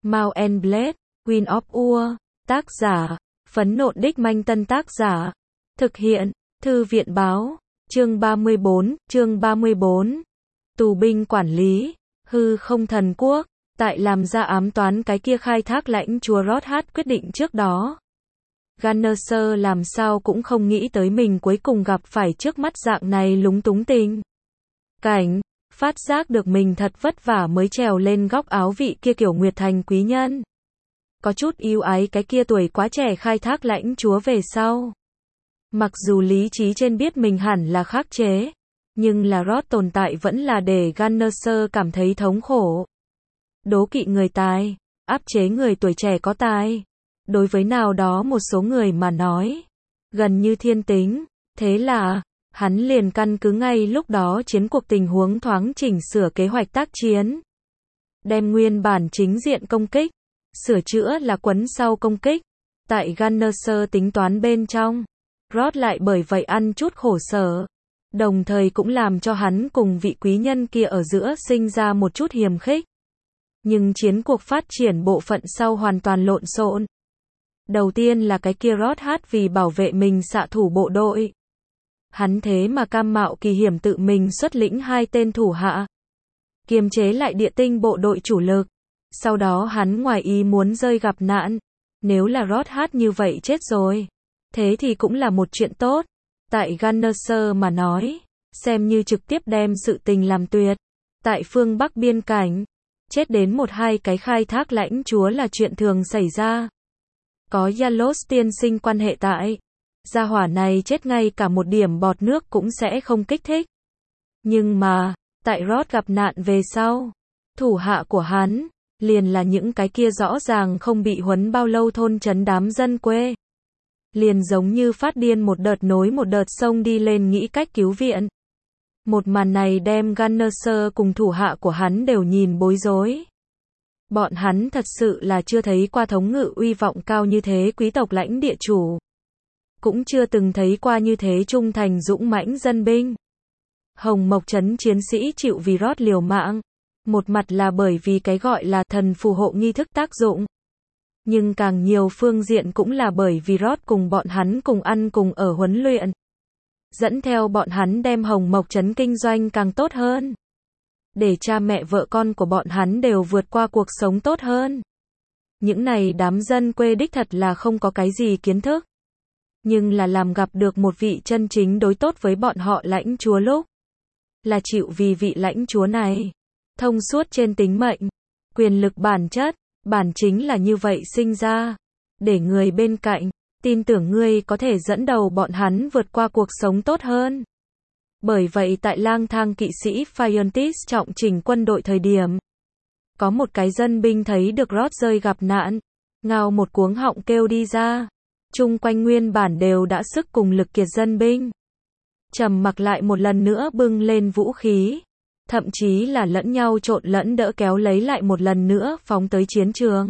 Mount and Blade, Queen of Ur, tác giả, Phấn Nộn Đích Manh Tân tác giả, thực hiện, Thư viện báo, chương 34, tù binh quản lý, hư không thần quốc, tại làm ra ám toán cái kia khai thác lãnh chúa Rothat quyết định trước đó. Gunner làm sao cũng không nghĩ tới mình cuối cùng gặp phải trước mắt dạng này lúng túng tình cảnh, phát giác được mình thật vất vả mới trèo lên góc áo vị kia kiểu Nguyệt Thành quý nhân. Có chút yêu ái cái kia tuổi quá trẻ khai thác lãnh chúa về sau. Mặc dù lý trí trên biết mình hẳn là khắc chế, nhưng là Rot tồn tại vẫn là để Gunner cảm thấy thống khổ. Đố kỵ người tài, áp chế người tuổi trẻ có tài. Đối với nào đó một số người mà nói, gần như thiên tính, thế là, hắn liền căn cứ ngay lúc đó chiến cuộc tình huống thoáng chỉnh sửa kế hoạch tác chiến. Đem nguyên bản chính diện công kích, sửa chữa là quấn sau công kích. Tại Gunner tính toán bên trong, Rot lại bởi vậy ăn chút khổ sở. Đồng thời cũng làm cho hắn cùng vị quý nhân kia ở giữa sinh ra một chút hiềm khích. Nhưng chiến cuộc phát triển bộ phận sau hoàn toàn lộn xộn. Đầu tiên là cái kia Rothat vì bảo vệ mình xạ thủ bộ đội. Hắn thế mà cam mạo kỳ hiểm tự mình xuất lĩnh 2 tên thủ hạ. Kiềm chế lại địa tinh bộ đội chủ lực. Sau đó hắn ngoài ý muốn rơi gặp nạn. Nếu là Rothat như vậy chết rồi. Thế thì cũng là một chuyện tốt. Tại Gunner mà nói, xem như trực tiếp đem sự tình làm tuyệt. Tại phương Bắc biên cảnh, chết đến 1-2 cái khai thác lãnh chúa là chuyện thường xảy ra. Có Yalos tiên sinh quan hệ tại, gia hỏa này chết ngay cả một điểm bọt nước cũng sẽ không kích thích. Nhưng mà, tại Rot gặp nạn về sau, thủ hạ của hắn, liền là những cái kia rõ ràng không bị huấn bao lâu thôn trấn đám dân quê. Liền giống như phát điên một đợt nối một đợt xông đi lên nghĩ cách cứu viện. Một màn này đem Gunner cùng thủ hạ của hắn đều nhìn bối rối. Bọn hắn thật sự là chưa thấy qua thống ngự uy vọng cao như thế quý tộc lãnh địa chủ. Cũng chưa từng thấy qua như thế trung thành dũng mãnh dân binh. Hồng Mộc trấn chiến sĩ chịu vì Rot liều mạng. Một mặt là bởi vì cái gọi là thần phù hộ nghi thức tác dụng. Nhưng càng nhiều phương diện cũng là bởi vì Rot cùng bọn hắn cùng ăn cùng ở huấn luyện. Dẫn theo bọn hắn đem Hồng Mộc trấn kinh doanh càng tốt hơn. Để cha mẹ vợ con của bọn hắn đều vượt qua cuộc sống tốt hơn. Những này đám dân quê đích thật là không có cái gì kiến thức. Nhưng là làm gặp được một vị chân chính đối tốt với bọn họ lãnh chúa lúc. Là chịu vì vị lãnh chúa này. Thông suốt trên tính mệnh. Quyền lực bản chất, bản chính là như vậy sinh ra. Để người bên cạnh, tin tưởng ngươi có thể dẫn đầu bọn hắn vượt qua cuộc sống tốt hơn. Bởi vậy tại lang thang kỵ sĩ Phiontis trọng chỉnh quân đội thời điểm, có một cái dân binh thấy được Rot rơi gặp nạn, ngao một cuống họng kêu đi ra. Chung quanh nguyên bản đều đã sức cùng lực kiệt dân binh. Trầm mặc lại một lần nữa bưng lên vũ khí. Thậm chí là lẫn nhau trộn lẫn đỡ kéo lấy lại một lần nữa phóng tới chiến trường.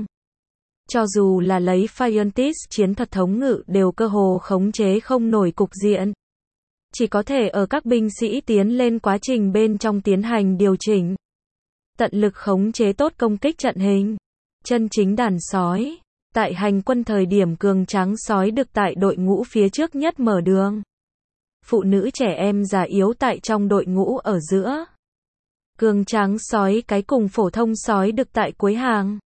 Cho dù là lấy Phiontis chiến thuật thống ngự đều cơ hồ khống chế không nổi cục diện. Chỉ có thể ở các binh sĩ tiến lên quá trình bên trong tiến hành điều chỉnh. Tận lực khống chế tốt công kích trận hình. Chân chính đàn sói. Tại hành quân thời điểm cường tráng sói được tại đội ngũ phía trước nhất mở đường. Phụ nữ trẻ em già yếu tại trong đội ngũ ở giữa. Cường tráng sói cái cùng phổ thông sói được tại cuối hàng.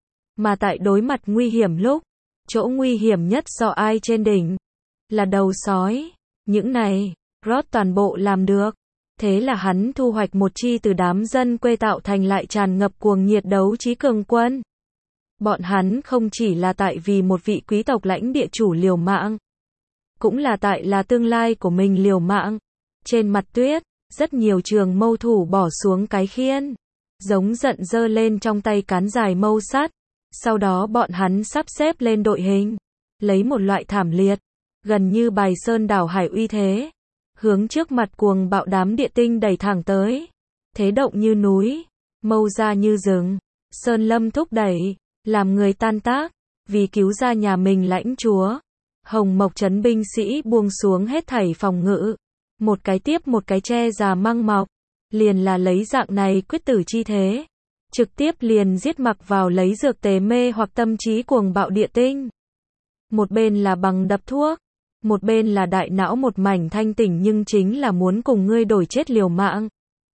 Mà tại đối mặt nguy hiểm lúc, chỗ nguy hiểm nhất do ai trên đỉnh? Là đầu sói. Những này, Rot toàn bộ làm được. Thế là hắn thu hoạch một chi từ đám dân quê tạo thành lại tràn ngập cuồng nhiệt đấu trí cường quân. Bọn hắn không chỉ là tại vì một vị quý tộc lãnh địa chủ liều mạng. Cũng là tại là tương lai của mình liều mạng. Trên mặt tuyết, rất nhiều trường mâu thủ bỏ xuống cái khiên. Giống giận giơ lên trong tay cán dài mâu sắt. Sau đó bọn hắn sắp xếp lên đội hình. Lấy một loại thảm liệt. Gần như bài sơn đảo hải uy thế. Hướng trước mặt cuồng bạo đám địa tinh đẩy thẳng tới. Thế động như núi. Mâu ra như rừng. Sơn lâm thúc đẩy. Làm người tan tác. Vì cứu ra nhà mình lãnh chúa. Hồng Mộc trấn binh sĩ buông xuống hết thảy phòng ngự. Một cái tiếp một cái che già măng mọc. Liền là lấy dạng này quyết tử chi thế. trực tiếp liền giết mặc vào lấy dược tề mê hoặc tâm trí cuồng bạo địa tinh. Một bên là bằng đập thuốc, một bên là đại não một mảnh thanh tỉnh nhưng chính là muốn cùng ngươi đổi chết liều mạng.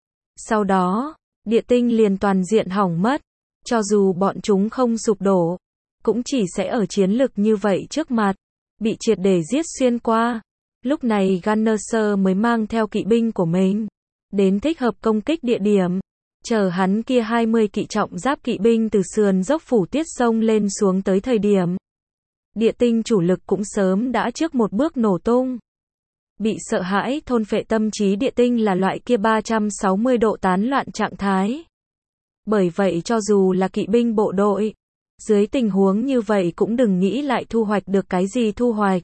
Sau đó, địa tinh liền toàn diện hỏng mất, cho dù bọn chúng không sụp đổ, cũng chỉ sẽ ở chiến lực như vậy trước mặt, bị triệt để giết xuyên qua. Lúc này Gunner mới mang theo kỵ binh của mình, đến thích hợp công kích địa điểm, chờ hắn kia 20 kỵ trọng giáp kỵ binh từ sườn dốc phủ tiết sông lên xuống tới thời điểm. Địa tinh chủ lực cũng sớm đã trước một bước nổ tung. Bị sợ hãi thôn phệ tâm trí địa tinh là loại kia 360 độ tán loạn trạng thái. Bởi vậy cho dù là kỵ binh bộ đội, dưới tình huống như vậy cũng đừng nghĩ lại thu hoạch được cái gì thu hoạch.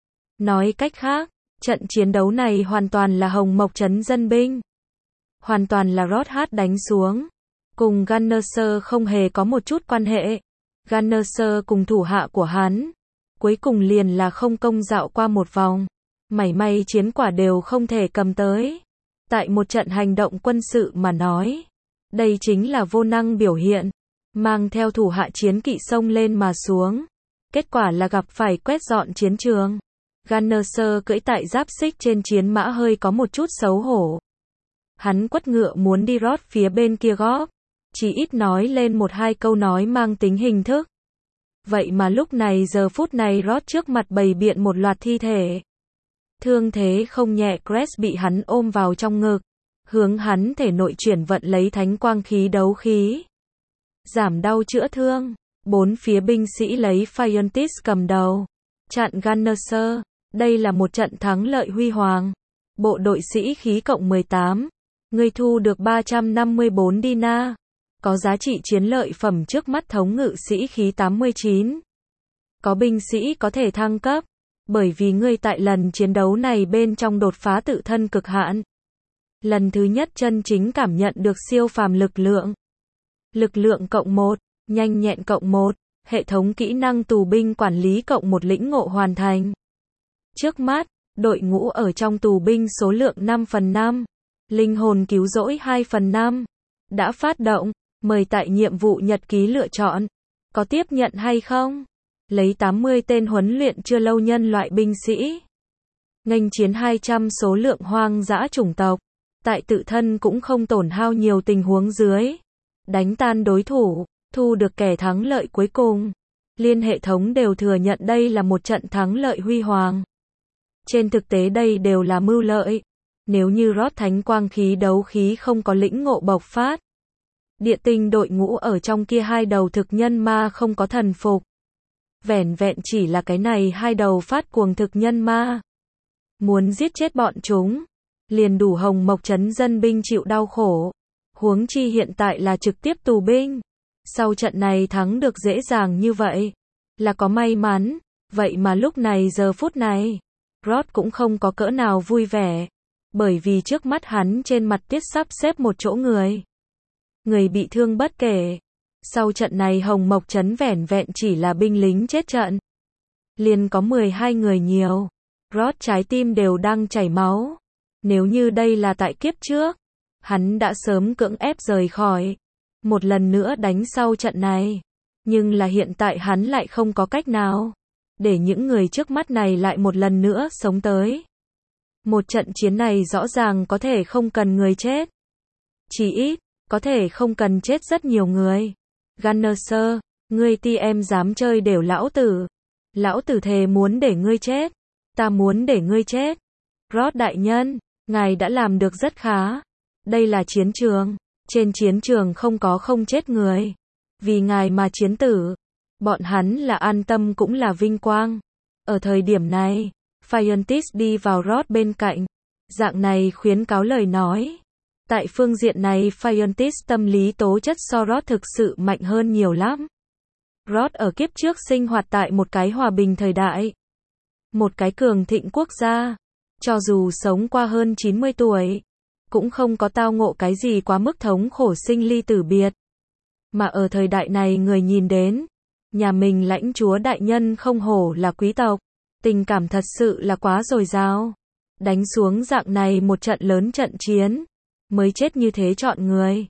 Nói cách khác, trận chiến đấu này hoàn toàn là Hồng Mộc trấn dân binh. Hoàn toàn là Roth đánh xuống. Cùng Gunner không hề có một chút quan hệ. Gunner cùng thủ hạ của hắn, cuối cùng liền là không công dạo qua một vòng. Mảy may chiến quả đều không thể cầm tới. Tại một trận hành động quân sự mà nói, đây chính là vô năng biểu hiện. Mang theo thủ hạ chiến kỵ xông lên mà xuống. Kết quả là gặp phải quét dọn chiến trường. Gunner cưỡi tại giáp xích trên chiến mã hơi có một chút xấu hổ. Hắn quất ngựa muốn đi rót phía bên kia góp. Chỉ ít nói lên một hai câu nói mang tính hình thức. Vậy mà lúc này giờ phút này rót trước mặt bày biện một loạt thi thể. Thương thế không nhẹ Crest bị hắn ôm vào trong ngực. Hướng hắn thể nội chuyển vận lấy thánh quang khí đấu khí. Giảm đau chữa thương. Bốn phía binh sĩ lấy Phiontis cầm đầu. Chặn Gunner. Đây là một trận thắng lợi huy hoàng. Bộ đội sĩ khí cộng 18. Ngươi thu được 354 dinar. Có giá trị chiến lợi phẩm trước mắt thống ngự sĩ khí 89. Có binh sĩ có thể thăng cấp. Bởi vì ngươi tại lần chiến đấu này bên trong đột phá tự thân cực hạn. Lần thứ nhất chân chính cảm nhận được siêu phàm lực lượng. Lực lượng cộng 1, nhanh nhẹn cộng 1, hệ thống kỹ năng tù binh quản lý cộng 1 lĩnh ngộ hoàn thành. Trước mắt, đội ngũ ở trong tù binh số lượng 5/5, linh hồn cứu rỗi 2/5. Đã phát động, mời tại nhiệm vụ nhật ký lựa chọn. Có tiếp nhận hay không? Lấy 80 tên huấn luyện chưa lâu nhân loại binh sĩ. Nghênh chiến 200 số lượng hoang dã chủng tộc. Tại tự thân cũng không tổn hao nhiều tình huống dưới. Đánh tan đối thủ, thu được kẻ thắng lợi cuối cùng. Liên hệ thống đều thừa nhận đây là một trận thắng lợi huy hoàng. Trên thực tế đây đều là mưu lợi. Nếu như rót thánh quang khí đấu khí không có lĩnh ngộ bộc phát. Địa tinh đội ngũ ở trong kia hai đầu thực nhân ma không có thần phục. Vẻn vẹn chỉ là cái này hai đầu phát cuồng thực nhân ma. Muốn giết chết bọn chúng. Liền đủ Hồng Mộc trấn dân binh chịu đau khổ. Huống chi hiện tại là trực tiếp tù binh. Sau trận này thắng được dễ dàng như vậy. Là có may mắn. Vậy mà lúc này giờ phút này. Rod cũng không có cỡ nào vui vẻ. Bởi vì trước mắt hắn trên mặt tiết sắp xếp một chỗ người. Người bị thương bất kể. Sau trận này Hồng Mộc trấn vẻn vẹn chỉ là binh lính chết trận. Liền có 12 người nhiều. Rod trái tim đều đang chảy máu. Nếu như đây là tại kiếp trước, hắn đã sớm cưỡng ép rời khỏi. Một lần nữa đánh sau trận này. Nhưng là hiện tại hắn lại không có cách nào. Để những người trước mắt này lại một lần nữa sống tới. Một trận chiến này rõ ràng có thể không cần người chết. Chỉ ít, có thể không cần chết rất nhiều người. Gunner, ngươi ti em dám chơi đều lão tử. Lão tử thề muốn để ngươi chết. Ta muốn để ngươi chết. Rod đại nhân, ngài đã làm được rất khá. Đây là chiến trường. Trên chiến trường không có không chết người. Vì ngài mà chiến tử. Bọn hắn là an tâm cũng là vinh quang. Ở thời điểm này, Phiontis đi vào Rod bên cạnh. Dạng này khuyến cáo lời nói. Tại phương diện này Phiontis tâm lý tố chất so Rod thực sự mạnh hơn nhiều lắm. Rod ở kiếp trước sinh hoạt tại một cái hòa bình thời đại. Một cái cường thịnh quốc gia. Cho dù sống qua hơn 90 tuổi. Cũng không có tao ngộ cái gì quá mức thống khổ sinh ly tử biệt. Mà ở thời đại này người nhìn đến. Nhà mình lãnh chúa đại nhân không hổ là quý tộc. Tình cảm thật sự là quá dồi dào. Đánh xuống dạng này một trận lớn trận chiến. Mới chết như thế chọn người.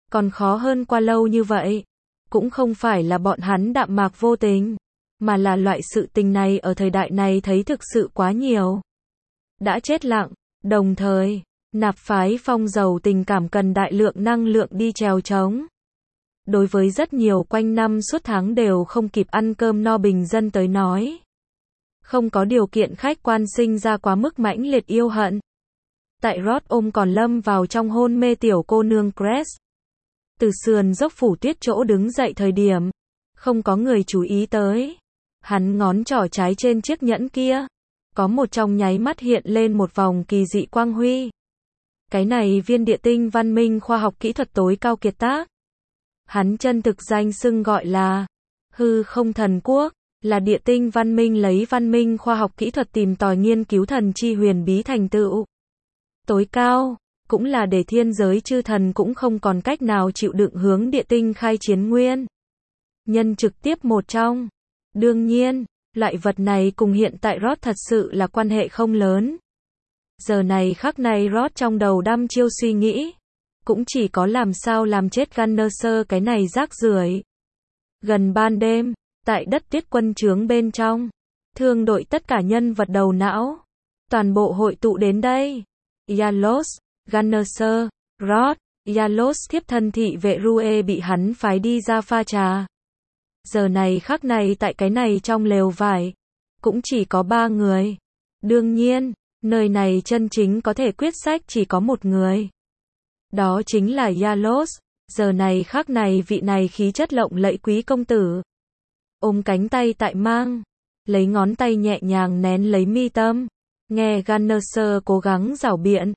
Còn khó hơn qua lâu như vậy. Cũng không phải là bọn hắn đạm mạc vô tình, mà là loại sự tình này ở thời đại này thấy thực sự quá nhiều. Đã chết lặng, đồng thời, nạp phái phong dầu tình cảm cần đại lượng năng lượng đi trèo trống. Đối với rất nhiều quanh năm suốt tháng đều không kịp ăn cơm no bình dân tới nói. Không có điều kiện khách quan sinh ra quá mức mãnh liệt yêu hận. Tại Rod ôm còn lâm vào trong hôn mê tiểu cô nương Cress. Từ sườn dốc phủ tuyết chỗ đứng dậy thời điểm, không có người chú ý tới. Hắn ngón trỏ trái trên chiếc nhẫn kia, có một trong nháy mắt hiện lên một vòng kỳ dị quang huy. Cái này viên địa tinh văn minh khoa học kỹ thuật tối cao kiệt tác. Hắn chân thực danh xưng gọi là hư không thần quốc, là địa tinh văn minh lấy văn minh khoa học kỹ thuật tìm tòi nghiên cứu thần chi huyền bí thành tựu. Tối cao, cũng là để thiên giới chư thần cũng không còn cách nào chịu đựng hướng địa tinh khai chiến nguyên. Nhân trực tiếp một trong. Đương nhiên, loại vật này cùng hiện tại Rod thật sự là quan hệ không lớn. Giờ này khắc này Rod trong đầu đăm chiêu suy nghĩ. Cũng chỉ có làm sao làm chết Gunner cái này rác rưởi. Gần ban đêm, tại đất tuyết quân trướng bên trong, thương đội tất cả nhân vật đầu não. Toàn bộ hội tụ đến đây. Yalos, Gunner, Rod, Yalos thiếp thân thị vệ Rue bị hắn phái đi ra pha trà. Giờ này khắc này tại cái này trong lều vải, cũng chỉ có 3 người. Đương nhiên, nơi này chân chính có thể quyết sách chỉ có một người. Đó chính là Yalos, giờ này khắc này vị này khí chất lộng lẫy quý công tử. Ôm cánh tay tại mang, lấy ngón tay nhẹ nhàng nén lấy mi tâm, nghe Gunner cố gắng giảo biện.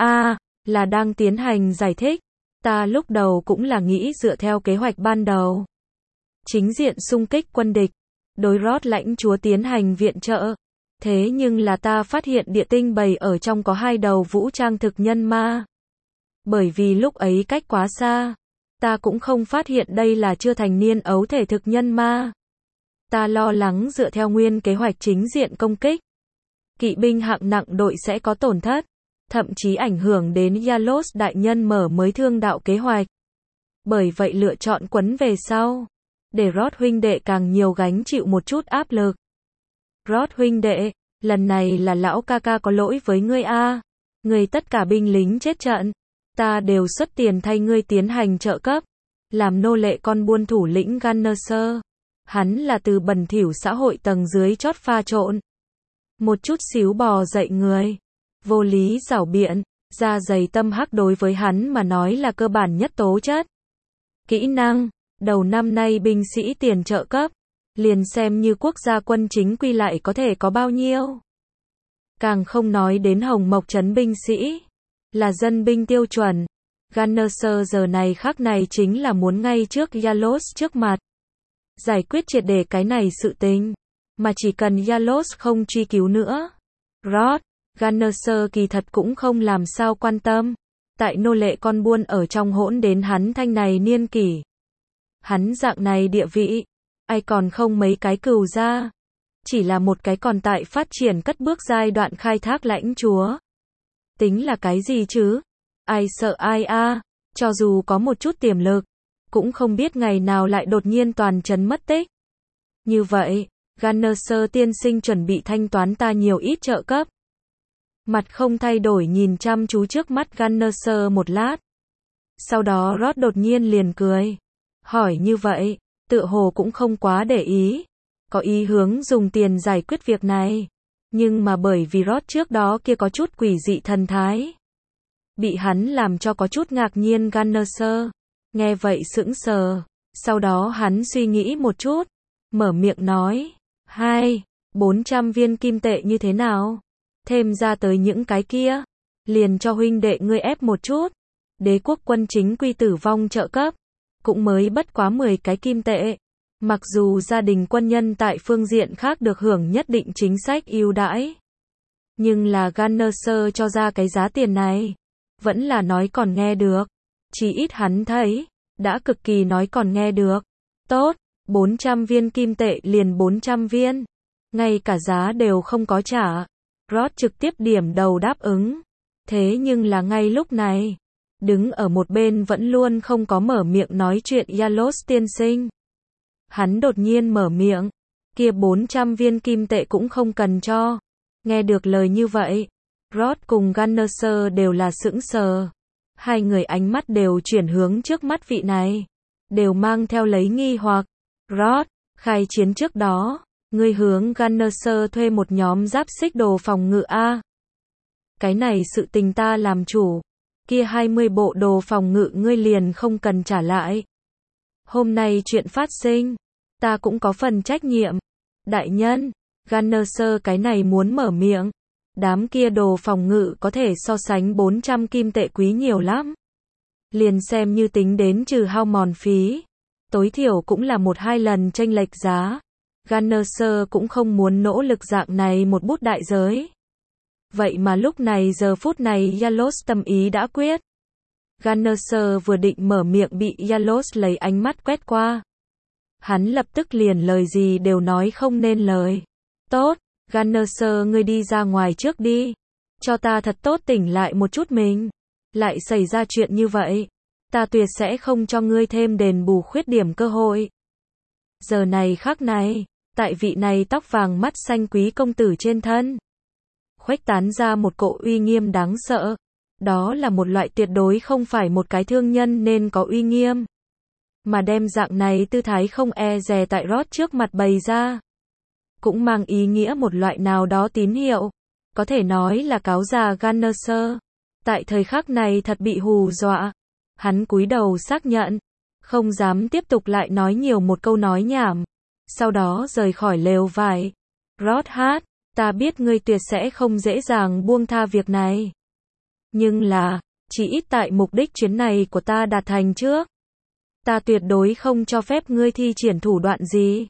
Là đang tiến hành giải thích. Ta lúc đầu cũng là nghĩ dựa theo kế hoạch ban đầu. Chính diện xung kích quân địch, đối Rod lãnh chúa tiến hành viện trợ. Thế nhưng là ta phát hiện địa tinh bầy ở trong có 2 đầu vũ trang thực nhân ma. Bởi vì lúc ấy cách quá xa, ta cũng không phát hiện đây là chưa thành niên ấu thể thực nhân ma. Ta lo lắng dựa theo nguyên kế hoạch chính diện công kích, kỵ binh hạng nặng đội sẽ có tổn thất, thậm chí ảnh hưởng đến Yalos đại nhân mở mới thương đạo kế hoạch. Bởi vậy lựa chọn quấn về sau, để Rod huynh đệ càng nhiều gánh chịu một chút áp lực. Rod huynh đệ, lần này là lão ca ca có lỗi với ngươi a. Ngươi tất cả binh lính chết trận, ta đều xuất tiền thay ngươi tiến hành trợ cấp, làm nô lệ con buôn thủ lĩnh Gunner. Hắn là từ bẩn thỉu xã hội tầng dưới chót pha trộn. Một chút xíu bò dậy người, vô lý giảo biện, da dày tâm hắc đối với hắn mà nói là cơ bản nhất tố chất. Kỹ năng, đầu năm nay binh sĩ tiền trợ cấp, liền xem như quốc gia quân chính quy lại có thể có bao nhiêu. Càng không nói đến Hồng Mộc trấn binh sĩ, là dân binh tiêu chuẩn. Gunner giờ này khắc này chính là muốn ngay trước Yalos trước mặt. Giải quyết triệt để cái này sự tình, mà chỉ cần Yalos không truy cứu nữa. Rod, Gunner kỳ thật cũng không làm sao quan tâm. Tại nô lệ con buôn ở trong hỗn đến hắn thanh này niên kỷ. Hắn dạng này địa vị, ai còn không mấy cái cừu ra. Chỉ là một cái còn tại phát triển cất bước giai đoạn khai thác lãnh chúa. Tính là cái gì chứ? Ai sợ ai a? Cho dù có một chút tiềm lực, cũng không biết ngày nào lại đột nhiên toàn trấn mất tích. Như vậy, Gunner tiên sinh chuẩn bị thanh toán ta nhiều ít trợ cấp. Mặt không thay đổi nhìn chăm chú trước mắt Gunner một lát. Sau đó Rod đột nhiên liền cười. Hỏi như vậy, tựa hồ cũng không quá để ý. Có ý hướng dùng tiền giải quyết việc này. Nhưng mà bởi vì Rod trước đó kia có chút quỷ dị thần thái. Bị hắn làm cho có chút ngạc nhiên Gunner. Nghe vậy sững sờ. Sau đó hắn suy nghĩ một chút. Mở miệng nói. 400 viên kim tệ như thế nào? Thêm ra tới những cái kia. Liền cho huynh đệ ngươi ép một chút. Đế quốc quân chính quy tử vong trợ cấp. Cũng mới bất quá 10 cái kim tệ. Mặc dù gia đình quân nhân tại phương diện khác được hưởng nhất định chính sách ưu đãi. Nhưng là Gunner cho ra cái giá tiền này. Vẫn là nói còn nghe được. Chỉ ít hắn thấy. Đã cực kỳ nói còn nghe được. Tốt, 400 viên kim tệ liền 400 viên. Ngay cả giá đều không có trả. Rod trực tiếp điểm đầu đáp ứng. Thế nhưng là ngay lúc này. Đứng ở một bên vẫn luôn không có mở miệng nói chuyện Yalos tiên sinh. Hắn đột nhiên mở miệng, kia 400 viên kim tệ cũng không cần cho. Nghe được lời như vậy, Rod cùng Gunnerser đều là sững sờ. Hai người ánh mắt đều chuyển hướng trước mắt vị này, đều mang theo lấy nghi hoặc. Rod, khai chiến trước đó, ngươi hướng Gunnerser thuê một nhóm giáp xích đồ phòng ngự A. Cái này sự tình ta làm chủ, kia 20 bộ đồ phòng ngự ngươi liền không cần trả lại. Hôm nay chuyện phát sinh, ta cũng có phần trách nhiệm. Đại nhân, Gunnerser cái này muốn mở miệng. Đám kia đồ phòng ngự có thể so sánh 400 kim tệ quý nhiều lắm. Liền xem như tính đến trừ hao mòn phí, tối thiểu cũng là 1-2 lần chênh lệch giá. Gunnerser cũng không muốn nỗ lực dạng này một bút đại giới. Vậy mà lúc này giờ phút này Yalos tâm ý đã quyết. Gunnerser vừa định mở miệng bị Yalos lấy ánh mắt quét qua. Hắn lập tức liền lời gì đều nói không nên lời. Tốt, Gunnerser ngươi đi ra ngoài trước đi. Cho ta thật tốt tỉnh lại một chút mình. Lại xảy ra chuyện như vậy, ta tuyệt sẽ không cho ngươi thêm đền bù khuyết điểm cơ hội. Giờ này khắc này, tại vị này tóc vàng mắt xanh quý công tử trên thân, khuếch tán ra một cỗ uy nghiêm đáng sợ. Đó là một loại tuyệt đối không phải một cái thương nhân nên có uy nghiêm. Mà đem dạng này tư thái không e dè tại Rod trước mặt bày ra. Cũng mang ý nghĩa một loại nào đó tín hiệu. Có thể nói là cáo già Gunnerser. Tại thời khắc này thật bị hù dọa. Hắn cúi đầu xác nhận. Không dám tiếp tục lại nói nhiều một câu nói nhảm. Sau đó rời khỏi lều vải. Rod hát, ta biết ngươi tuyệt sẽ không dễ dàng buông tha việc này. Nhưng là, chỉ ít tại mục đích chuyến này của ta đạt thành trước. Ta tuyệt đối không cho phép ngươi thi triển thủ đoạn gì.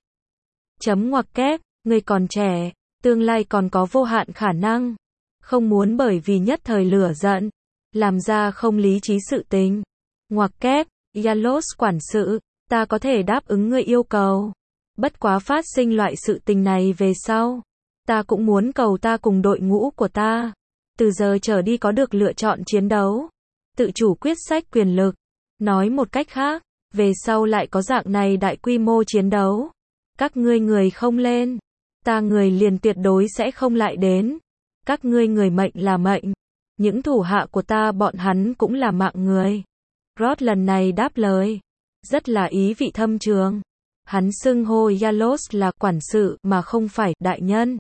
Chấm ngoặc kép, ngươi còn trẻ, tương lai còn có vô hạn khả năng. Không muốn bởi vì nhất thời lửa giận, làm ra không lý trí sự tình. Ngoặc kép, Yalos quản sự, ta có thể đáp ứng ngươi yêu cầu. Bất quá phát sinh loại sự tình này về sau. Ta cũng muốn cầu ta cùng đội ngũ của ta. Từ giờ trở đi có được lựa chọn chiến đấu. Tự chủ quyết sách quyền lực. Nói một cách khác, về sau lại có dạng này đại quy mô chiến đấu. Các ngươi người không lên. Ta người liền tuyệt đối sẽ không lại đến. Các ngươi người mệnh là mệnh. Những thủ hạ của ta bọn hắn cũng là mạng người. Rod lần này đáp lời. Rất là ý vị thâm trường. Hắn xưng hô Yalos là quản sự mà không phải đại nhân.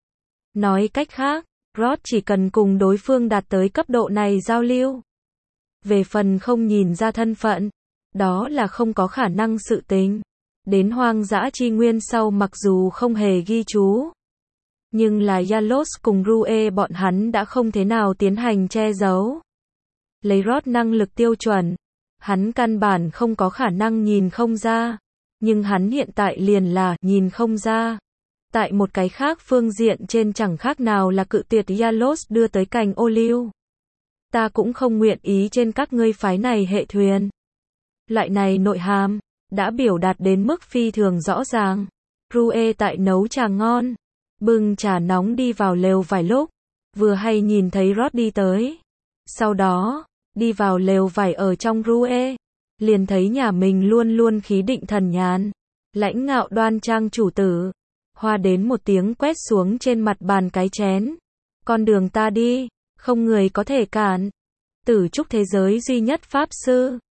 Nói cách khác, Rod chỉ cần cùng đối phương đạt tới cấp độ này giao lưu. Về phần không nhìn ra thân phận, đó là không có khả năng sự tình. Đến hoang dã chi nguyên sau mặc dù không hề ghi chú. Nhưng là Yalos cùng Rue bọn hắn đã không thế nào tiến hành che giấu. Lấy Rod năng lực tiêu chuẩn, hắn căn bản không có khả năng nhìn không ra. Nhưng hắn hiện tại liền là nhìn không ra. Tại một cái khác phương diện trên chẳng khác nào là cự tuyệt Yalos đưa tới cành ô liu. Ta cũng không nguyện ý trên các ngươi phái này hệ thuyền. Loại này nội hàm, đã biểu đạt đến mức phi thường rõ ràng. Rue tại nấu trà ngon, bưng trà nóng đi vào lều vài lúc, vừa hay nhìn thấy Rod đi tới. Sau đó, đi vào lều vải ở trong Rue, liền thấy nhà mình luôn luôn khí định thần nhàn, lãnh ngạo đoan trang chủ tử. Hoa đến một tiếng quét xuống trên mặt bàn cái chén. Con đường ta đi, không người có thể cản. Tử trúc thế giới duy nhất pháp sư.